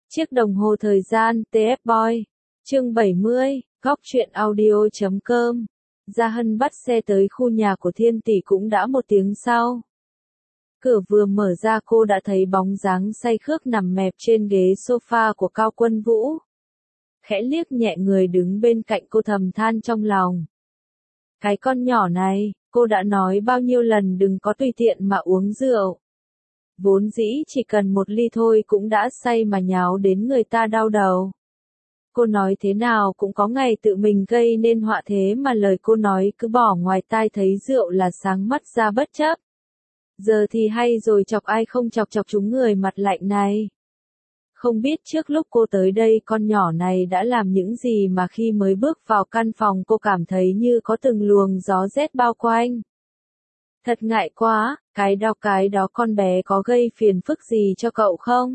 Chiếc đồng hồ thời gian TF Boy. Chương 70, góc truyện audio.com. Gia Hân bắt xe tới khu nhà của Thiên Tỷ cũng đã 1 tiếng sau. Cửa vừa mở ra cô đã thấy bóng dáng say khướt nằm mẹp trên ghế sofa của Cao Quân Vũ. Khẽ liếc nhẹ người đứng bên cạnh cô thầm than trong lòng. Cái con nhỏ này, cô đã nói bao nhiêu lần đừng có tùy tiện mà uống rượu. Vốn dĩ chỉ cần 1 ly thôi cũng đã say mà nháo đến người ta đau đầu. Cô nói thế nào cũng có ngày tự mình gây nên họa thế mà lời cô nói cứ bỏ ngoài tai thấy rượu là sáng mắt ra bất chấp. Giờ thì hay rồi, chọc ai không chọc chúng người mặt lạnh này. Không biết trước lúc cô tới đây con nhỏ này đã làm những gì mà khi mới bước vào căn phòng cô cảm thấy như có từng luồng gió rét bao quanh. Thật ngại quá, cái đó con bé có gây phiền phức gì cho cậu không?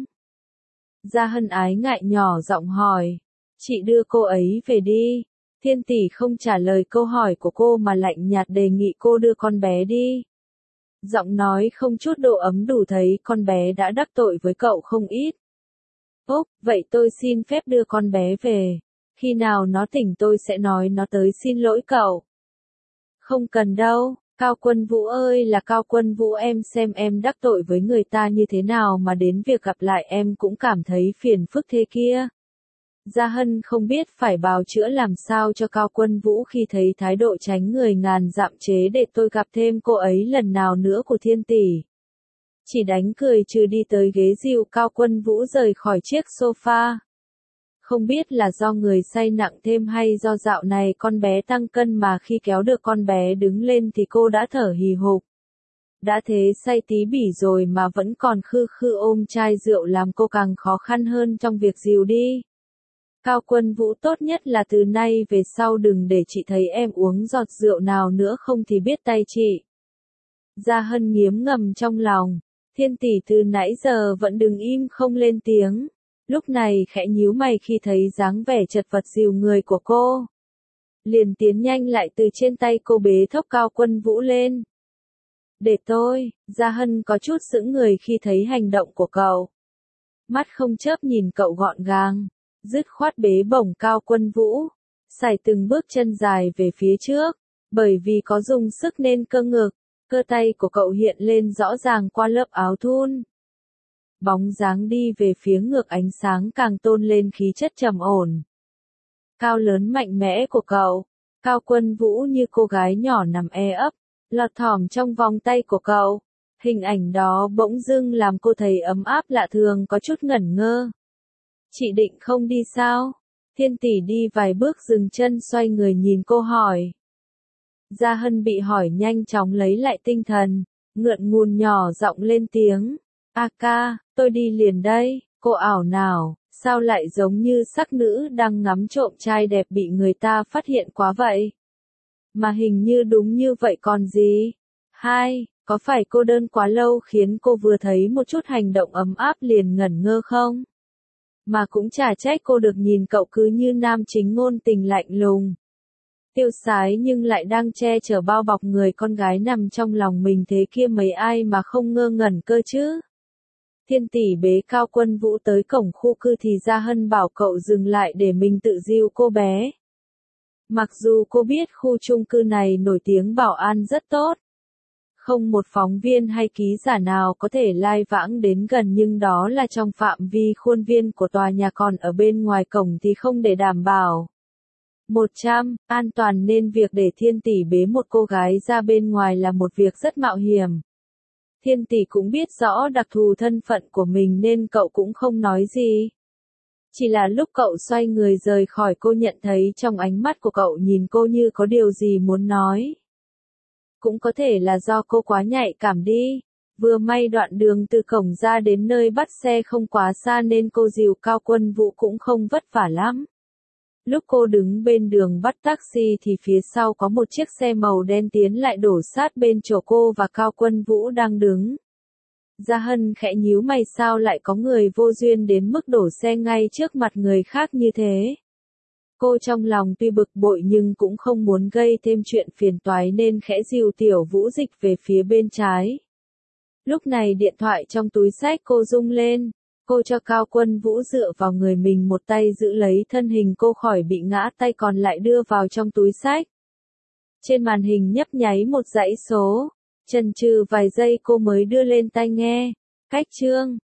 Gia Hân ái ngại nhỏ giọng hỏi. Chị đưa cô ấy về đi. Thiên Tỷ không trả lời câu hỏi của cô mà lạnh nhạt đề nghị cô đưa con bé đi. Giọng nói không chút độ ấm đủ thấy con bé đã đắc tội với cậu không ít. Ốp, vậy tôi xin phép đưa con bé về. Khi nào nó tỉnh tôi sẽ nói nó tới xin lỗi cậu. Không cần đâu. Cao Quân Vũ ơi là Cao Quân Vũ, em xem em đắc tội với người ta như thế nào mà đến việc gặp lại em cũng cảm thấy phiền phức thế kia. Gia Hân không biết phải bào chữa làm sao cho Cao Quân Vũ khi thấy thái độ tránh người ngàn dặm chế để tôi gặp thêm cô ấy lần nào nữa của Thiên Tỷ. Chỉ đánh cười trừ đi tới ghế dìu Cao Quân Vũ rời khỏi chiếc sofa. Không biết là do người say nặng thêm hay do dạo này con bé tăng cân mà khi kéo được con bé đứng lên thì cô đã thở hì hục. Đã thế say tí bỉ rồi mà vẫn còn khư khư ôm chai rượu làm cô càng khó khăn hơn trong việc dìu đi. Cao Quân Vũ, tốt nhất là từ nay về sau đừng để chị thấy em uống giọt rượu nào nữa không thì biết tay chị. Gia Hân nghiến ngầm trong lòng. Thiên Tỷ từ nãy giờ vẫn đứng im không lên tiếng. Lúc này khẽ nhíu mày khi thấy dáng vẻ chật vật dìu người của cô. Liền tiến nhanh lại từ trên tay cô bế thốc Cao Quân Vũ lên. Để tôi, Gia Hân có chút sững người khi thấy hành động của cậu. Mắt không chớp nhìn cậu gọn gàng, dứt khoát bế bổng Cao Quân Vũ, sải từng bước chân dài về phía trước, bởi vì có dùng sức nên cơ ngực, cơ tay của cậu hiện lên rõ ràng qua lớp áo thun. Bóng dáng đi về phía ngược ánh sáng càng tôn lên khí chất trầm ổn. Cao lớn mạnh mẽ của cậu, Cao Quân Vũ như cô gái nhỏ nằm ấp, lọt thỏm trong vòng tay của cậu. Hình ảnh đó bỗng dưng làm cô thấy ấm áp lạ thường, có chút ngẩn ngơ. Chị định không đi sao? Thiên Tỷ đi vài bước dừng chân xoay người nhìn cô hỏi. Gia Hân bị hỏi nhanh chóng lấy lại tinh thần, ngượng ngùng nhỏ giọng lên tiếng. A ca, tôi đi liền đây. Cô ảo nào, sao lại giống như sắc nữ đang ngắm trộm trai đẹp bị người ta phát hiện quá vậy? Mà hình như đúng như vậy còn gì? Có phải cô đơn quá lâu khiến cô vừa thấy một chút hành động ấm áp liền ngẩn ngơ không? Mà cũng chả trách cô được nhìn cậu cứ như nam chính ngôn tình lạnh lùng. Tiêu sái nhưng lại đang che chở bao bọc người con gái nằm trong lòng mình thế kia, mấy ai mà không ngơ ngẩn cơ chứ? Thiên Tỷ bế Cao Quân Vũ tới cổng khu cư thì Gia Hân bảo cậu dừng lại để mình tự dìu cô bé. Mặc dù cô biết khu chung cư này nổi tiếng bảo an rất tốt. Không một phóng viên hay ký giả nào có thể lai vãng đến gần, nhưng đó là trong phạm vi khuôn viên của tòa nhà, còn ở bên ngoài cổng thì không để đảm bảo 100% an toàn, nên việc để Thiên Tỷ bế một cô gái ra bên ngoài là một việc rất mạo hiểm. Thiên Tỷ cũng biết rõ đặc thù thân phận của mình nên cậu cũng không nói gì. Chỉ là lúc cậu xoay người rời khỏi cô nhận thấy trong ánh mắt của cậu nhìn cô như có điều gì muốn nói. Cũng có thể là do cô quá nhạy cảm đi. Vừa may đoạn đường từ cổng ra đến nơi bắt xe không quá xa nên cô dìu Cao Quân Vũ cũng không vất vả lắm. Lúc cô đứng bên đường bắt taxi thì phía sau có một chiếc xe màu đen tiến lại đổ sát bên chỗ cô và Cao Quân Vũ đang đứng. Gia Hân khẽ nhíu mày, sao lại có người vô duyên đến mức đổ xe ngay trước mặt người khác như thế? Cô trong lòng tuy bực bội nhưng cũng không muốn gây thêm chuyện phiền toái nên khẽ dìu Tiểu Vũ dịch về phía bên trái. Lúc này điện thoại trong túi xách cô rung lên. Cô cho Cao Quân Vũ dựa vào người mình, một tay giữ lấy thân hình cô khỏi bị ngã, tay còn lại đưa vào trong túi xách. Trên màn hình nhấp nháy một dãy số. Chần chừ vài giây cô mới đưa lên tai nghe. Cách chương